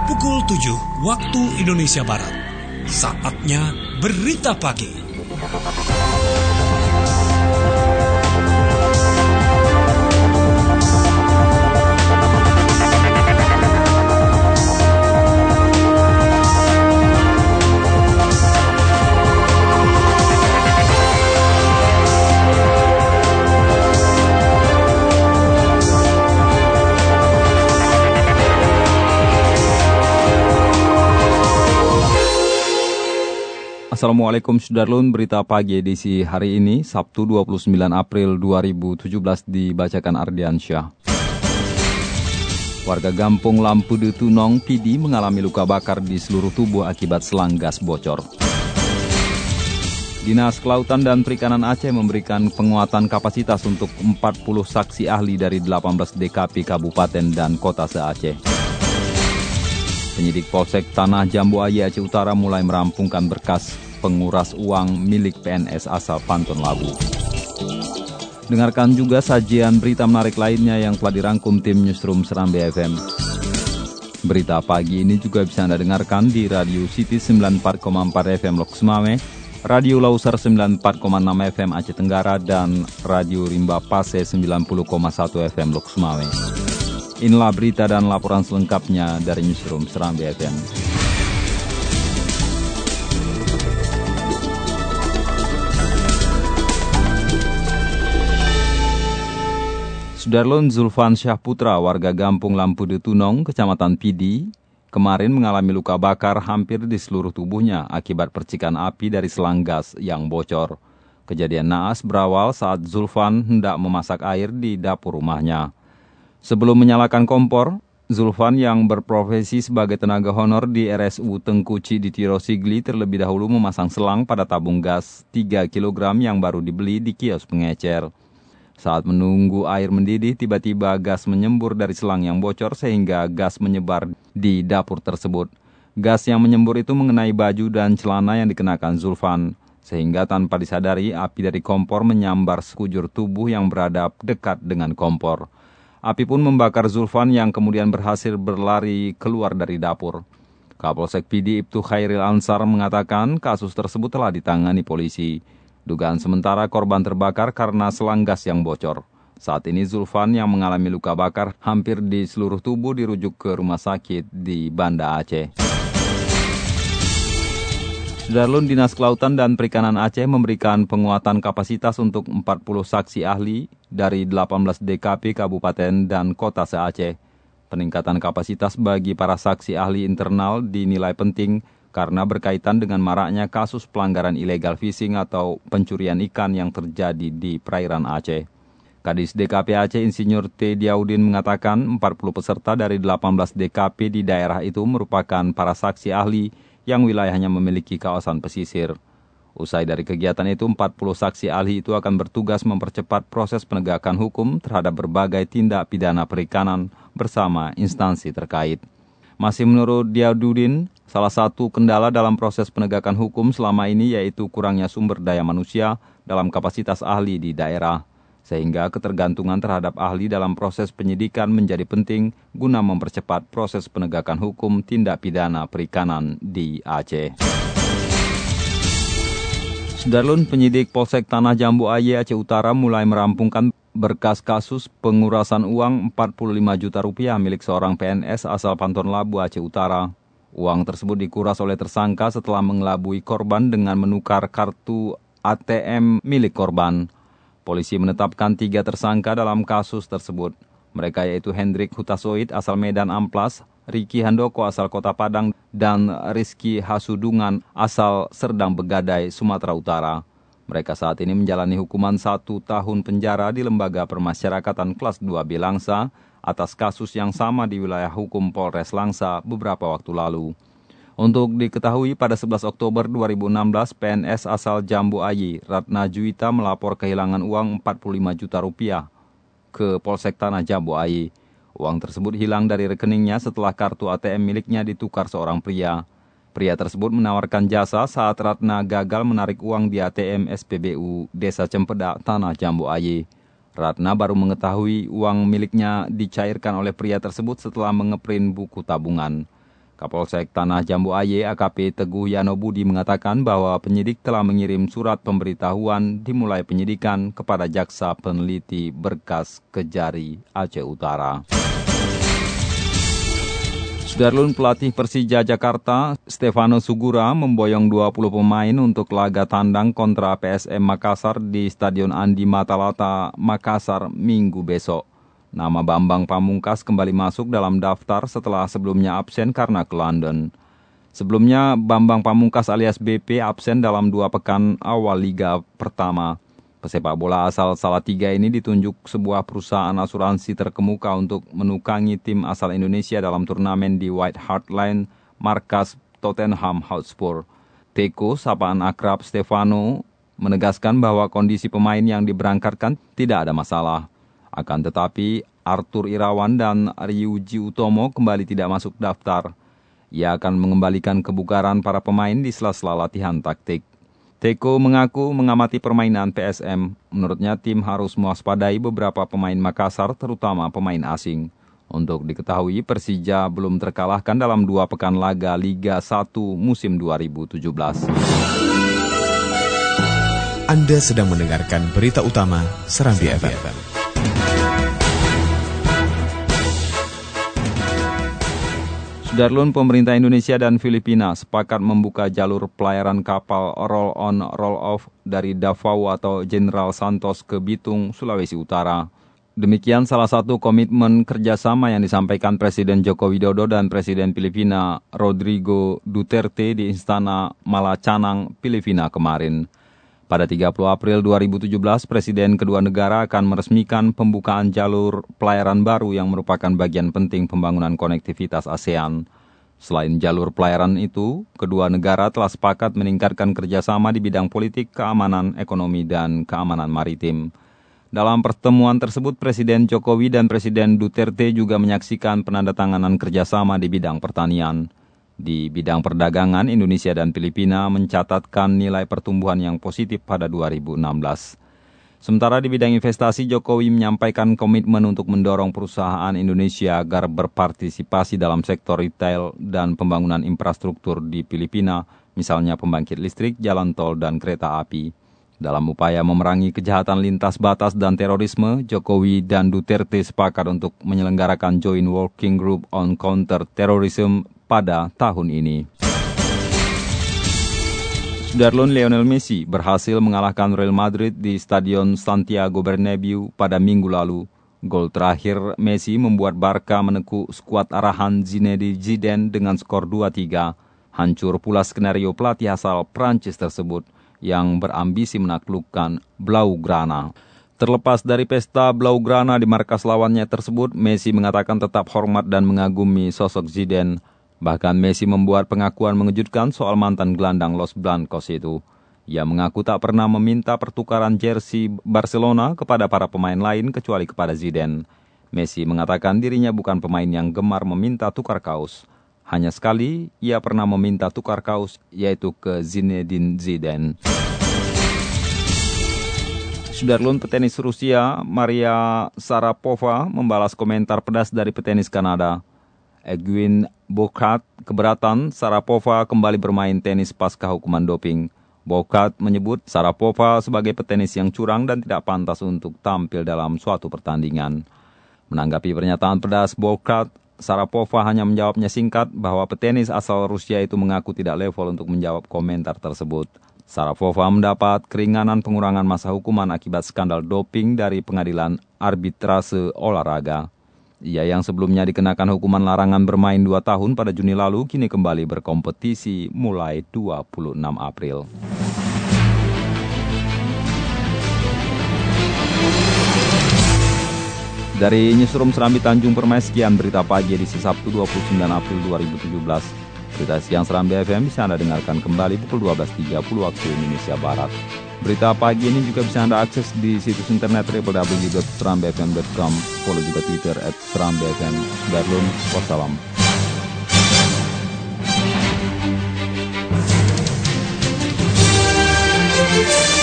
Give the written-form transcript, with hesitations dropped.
pukul 7 waktu Indonesia Barat. Saatnya Berita Pagi. Assalamualaikum Sudarlun, berita pagi edisi hari ini, Sabtu 29 April 2017 dibacakan Ardiansyah. Warga Gampung Lampu de Tunong, PD mengalami luka bakar di seluruh tubuh akibat selang gas bocor. Dinas Kelautan dan Perikanan Aceh memberikan penguatan kapasitas untuk 40 saksi ahli dari 18 DKP Kabupaten dan Kota se-Aceh. Penyidik Polsek Tanah Jambu Aye Aceh Utara mulai merampungkan berkas penguras uang milik PNS asal Pantun Labu. Dengarkan juga sajian berita menarik lainnya yang telah dirangkum tim Newsroom Serambi FM. Berita pagi ini juga bisa Anda dengarkan di Radio City 94,4 FM Lok Sumame, Radio Lausar 94,6 FM Aceh Tenggara, dan Radio Rimba Pase 90,1 FM Lok Sumame. Inilah berita dan laporan selengkapnya dari Newsroom Serambi FM. Sudarlun Zulfan Syahputra, warga Gampung Lampu de Tunong, Kecamatan Pidi, kemarin mengalami luka bakar hampir di seluruh tubuhnya akibat percikan api dari selang gas yang bocor. Kejadian naas berawal saat Zulfan hendak memasak air di dapur rumahnya. Sebelum menyalakan kompor, Zulfan yang berprofesi sebagai tenaga honor di RSU Tengkuci di Tirosigli terlebih dahulu memasang selang pada tabung gas 3 kg yang baru dibeli di kios pengecer. Saat menunggu air mendidih, tiba-tiba gas menyembur dari selang yang bocor sehingga gas menyebar di dapur tersebut. Gas yang menyembur itu mengenai baju dan celana yang dikenakan Zulfan, sehingga tanpa disadari api dari kompor menyambar sekujur tubuh yang berada dekat dengan kompor. Api pun membakar Zulfan yang kemudian berhasil berlari keluar dari dapur. Kapolsek Pidi Ibtu Khairil Ansar mengatakan kasus tersebut telah ditangani polisi. Dugaan sementara korban terbakar karena selang gas yang bocor. Saat ini Zulfan yang mengalami luka bakar hampir di seluruh tubuh dirujuk ke rumah sakit di Banda Aceh. Darlun Dinas Kelautan dan Perikanan Aceh memberikan penguatan kapasitas untuk 40 saksi ahli dari 18 DKP Kabupaten dan Kota se-Aceh. Peningkatan kapasitas bagi para saksi ahli internal dinilai penting karena berkaitan dengan maraknya kasus pelanggaran illegal fishing atau pencurian ikan yang terjadi di perairan Aceh. Kadis DKP Aceh Insinyur T. Diaudin mengatakan 40 peserta dari 18 DKP di daerah itu merupakan para saksi ahli yang wilayahnya memiliki kawasan pesisir. Usai dari kegiatan itu, 40 saksi ahli itu akan bertugas mempercepat proses penegakan hukum terhadap berbagai tindak pidana perikanan bersama instansi terkait. Masih menurut Diaudin, salah satu kendala dalam proses penegakan hukum selama ini yaitu kurangnya sumber daya manusia dalam kapasitas ahli di daerah, sehingga ketergantungan terhadap ahli dalam proses penyidikan menjadi penting guna mempercepat proses penegakan hukum tindak pidana perikanan di Aceh. Sudarlun, penyidik Polsek Tanah Jambu Aye Aceh Utara mulai merampungkan berkas kasus pengurasan uang 45 juta rupiah milik seorang PNS asal Pantun Labu Aceh Utara. Uang tersebut dikuras oleh tersangka setelah mengelabui korban dengan menukar kartu ATM milik korban. Polisi menetapkan 3 tersangka dalam kasus tersebut. Mereka yaitu Hendrik Hutasoid asal Medan Amplas, Riki Handoko asal Kota Padang, dan Rizky Hasudungan asal Serdang Begadai, Sumatera Utara. Mereka saat ini menjalani hukuman 1 tahun penjara di Lembaga Permasyarakatan Kelas 2B Langsa atas kasus yang sama di wilayah hukum Polres Langsa beberapa waktu lalu. Untuk diketahui, pada 11 Oktober 2016, PNS asal Jambu Aye, Ratna Juwita melapor kehilangan uang 45 juta rupiah ke Polsek Tanah Jambu Aye. Uang tersebut hilang dari rekeningnya setelah kartu ATM miliknya ditukar seorang pria. Pria tersebut menawarkan jasa saat Ratna gagal menarik uang di ATM SPBU Desa Cempedak, Tanah Jambu Aye. Ratna baru mengetahui uang miliknya dicairkan oleh pria tersebut setelah mengeprint buku tabungan. Kapolsek Tanah Jambu Aye AKP Teguh Yano Budi mengatakan bahwa penyidik telah mengirim surat pemberitahuan dimulai penyidikan kepada jaksa peneliti berkas Kejari Aceh Utara. Sudarlun pelatih Persija Jakarta, Stefano Sugura memboyong 20 pemain untuk laga tandang kontra PSM Makassar di Stadion Andi Matalata, Makassar, Minggu besok. Nama Bambang Pamungkas kembali masuk dalam daftar setelah sebelumnya absen karena ke London. Sebelumnya, Bambang Pamungkas alias BP absen dalam 2 pekan awal Liga pertama. Pesepak bola asal Salatiga ini ditunjuk sebuah perusahaan asuransi terkemuka untuk menukangi tim asal Indonesia dalam turnamen di White Hart Lane, markas Tottenham Hotspur. Teko, sapaan akrab Stefano, menegaskan bahwa kondisi pemain yang diberangkatkan tidak ada masalah. Akan tetapi, Arthur Irawan dan Ryuji Utomo kembali tidak masuk daftar. Ia akan mengembalikan kebugaran para pemain di sela-sela latihan taktik. Teko mengaku mengamati permainan PSM. Menurutnya tim harus mewaspadai beberapa pemain Makassar, terutama pemain asing. Untuk diketahui, Persija belum terkalahkan dalam 2 pekan laga Liga 1 musim 2017. Anda sedang mendengarkan berita utama Serambi FM. Sudarlun, pemerintah Indonesia dan Filipina sepakat membuka jalur pelayaran kapal roll-on roll-off dari Davao atau General Santos ke Bitung, Sulawesi Utara. Demikian salah satu komitmen kerjasama yang disampaikan Presiden Joko Widodo dan Presiden Filipina Rodrigo Duterte di Istana Malacanang, Filipina kemarin. Pada 30 April 2017, Presiden kedua negara akan meresmikan pembukaan jalur pelayaran baru yang merupakan bagian penting pembangunan konektivitas ASEAN. Selain jalur pelayaran itu, kedua negara telah sepakat meningkatkan kerjasama di bidang politik, keamanan, ekonomi, dan keamanan maritim. Dalam pertemuan tersebut, Presiden Jokowi dan Presiden Duterte juga menyaksikan penandatanganan kerjasama di bidang pertanian. Di bidang perdagangan, Indonesia dan Filipina mencatatkan nilai pertumbuhan yang positif pada 2016. Sementara di bidang investasi, Jokowi menyampaikan komitmen untuk mendorong perusahaan Indonesia agar berpartisipasi dalam sektor retail dan pembangunan infrastruktur di Filipina, misalnya pembangkit listrik, jalan tol, dan kereta api. Dalam upaya memerangi kejahatan lintas batas dan terorisme, Jokowi dan Duterte sepakat untuk menyelenggarakan Joint Working Group on Counter-Terrorism pada tahun ini. Sudarlun, Lionel Messi berhasil mengalahkan Real Madrid di Stadion Santiago Bernabeu pada minggu lalu. Gol terakhir Messi membuat Barca menekuk skuad arahan Zinedine Zidane dengan skor 2-3. Hancur pula skenario pelatih asal Prancis tersebut yang berambisi menaklukkan Blaugrana. Terlepas dari pesta Blaugrana di markas lawannya tersebut, Messi mengatakan tetap hormat dan mengagumi sosok Zidane. Bahkan Messi membuat pengakuan mengejutkan soal mantan gelandang Los Blancos itu. Ia mengaku tak pernah meminta pertukaran jersey Barcelona kepada para pemain lain kecuali kepada Zidane. Messi mengatakan dirinya bukan pemain yang gemar meminta tukar kaos. Hanya sekali ia pernah meminta tukar kaos, yaitu ke Zinedine Zidane. Sudarlun, petenis Rusia Maria Sharapova membalas komentar pedas dari petenis Kanada Edwin Bouchard keberatan Sharapova kembali bermain tenis pasca hukuman doping. Bouchard menyebut Sharapova sebagai petenis yang curang dan tidak pantas untuk tampil dalam suatu pertandingan. Menanggapi pernyataan pedas Bouchard, Sharapova hanya menjawabnya singkat bahwa petenis asal Rusia itu mengaku tidak level untuk menjawab komentar tersebut. Sharapova mendapat keringanan pengurangan masa hukuman akibat skandal doping dari Pengadilan Arbitrase Olahraga. Ia yang sebelumnya dikenakan hukuman larangan bermain 2 tahun pada Juni lalu, kini kembali berkompetisi mulai 26 April. Dari Newsroom Serambi Tanjung Permai, sekian berita pagi edisi Sabtu 29 April 2017. Berita siang Serambi FM bisa Anda dengarkan kembali pukul 12.30 waktu Indonesia Barat. Berita pagi ini juga bisa Anda akses di situs internet www.serambifm.com. Follow juga Twitter @serambifm. Sudarlun, wassalam.